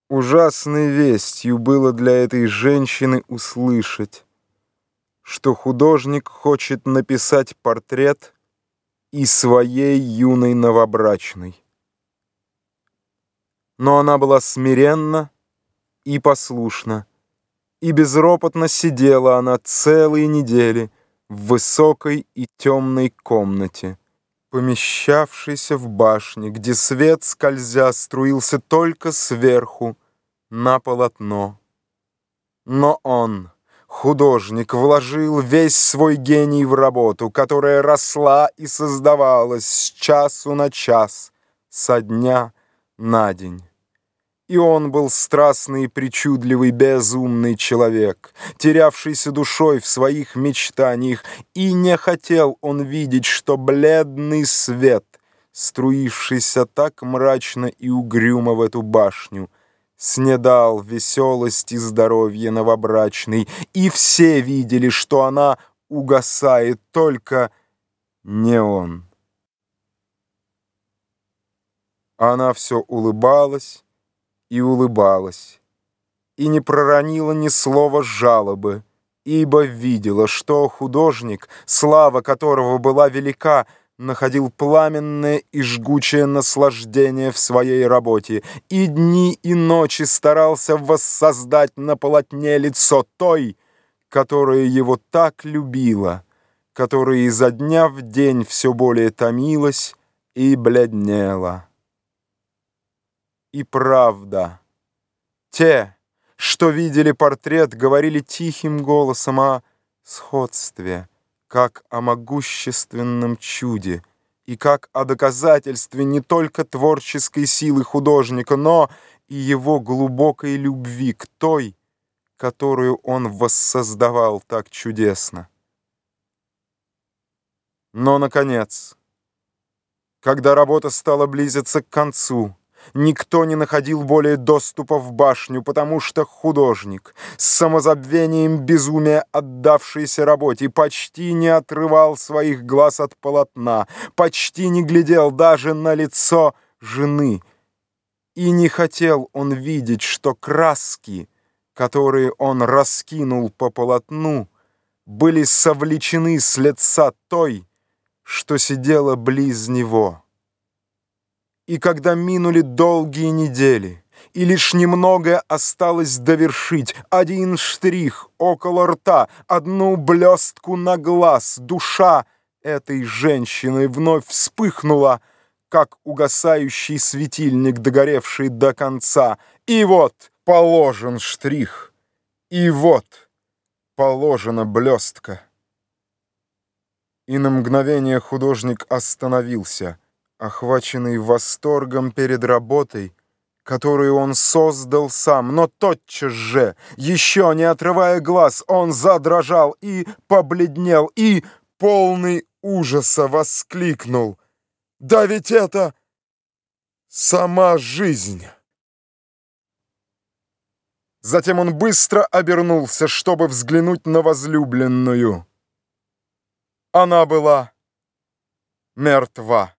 Ужасной вестью было для этой женщины услышать, что художник хочет написать портрет и своей юной новобрачной. Но она была смиренна и послушна, и безропотно сидела она целые недели в высокой и темной комнате, помещавшейся в башне, где свет, скользя, струился только сверху на полотно. Но он, художник, вложил весь свой гений в работу, которая росла и создавалась с часу на час, со дня на день. И он был страстный и причудливый, безумный человек, терявшийся душой в своих мечтаниях, и не хотел он видеть, что бледный свет, струившийся так мрачно и угрюмо в эту башню, снедал веселость и здоровье новобрачной, и все видели, что она угасает, только не он. Она все улыбалась и улыбалась, и не проронила ни слова жалобы, ибо видела, что художник, слава которого была велика, находил пламенное и жгучее наслаждение в своей работе, и дни и ночи старался воссоздать на полотне лицо той, которая его так любила, которая изо дня в день все более томилась и бледнела. И правда, те, что видели портрет, говорили тихим голосом о сходстве, как о могущественном чуде и как о доказательстве не только творческой силы художника, но и его глубокой любви к той, которую он воссоздавал так чудесно. Но, наконец, когда работа стала близиться к концу, никто не находил более доступа в башню, потому что художник, с самозабвением безумия отдавшийся работе, почти не отрывал своих глаз от полотна, почти не глядел даже на лицо жены. И не хотел он видеть, что краски, которые он раскинул по полотну, были совлечены с лица той, что сидела близ него. И когда минули долгие недели, и лишь немного осталось довершить, один штрих около рта, одну блестку на глаз, душа этой женщины вновь вспыхнула, как угасающий светильник, догоревший до конца. И вот положен штрих, и вот положена блестка. И на мгновение художник остановился, охваченный восторгом перед работой, которую он создал сам, но тотчас же, еще не отрывая глаз, он задрожал и побледнел, и, полный ужаса, воскликнул: «Да ведь это сама жизнь!» Затем он быстро обернулся, чтобы взглянуть на возлюбленную. Она была мертва.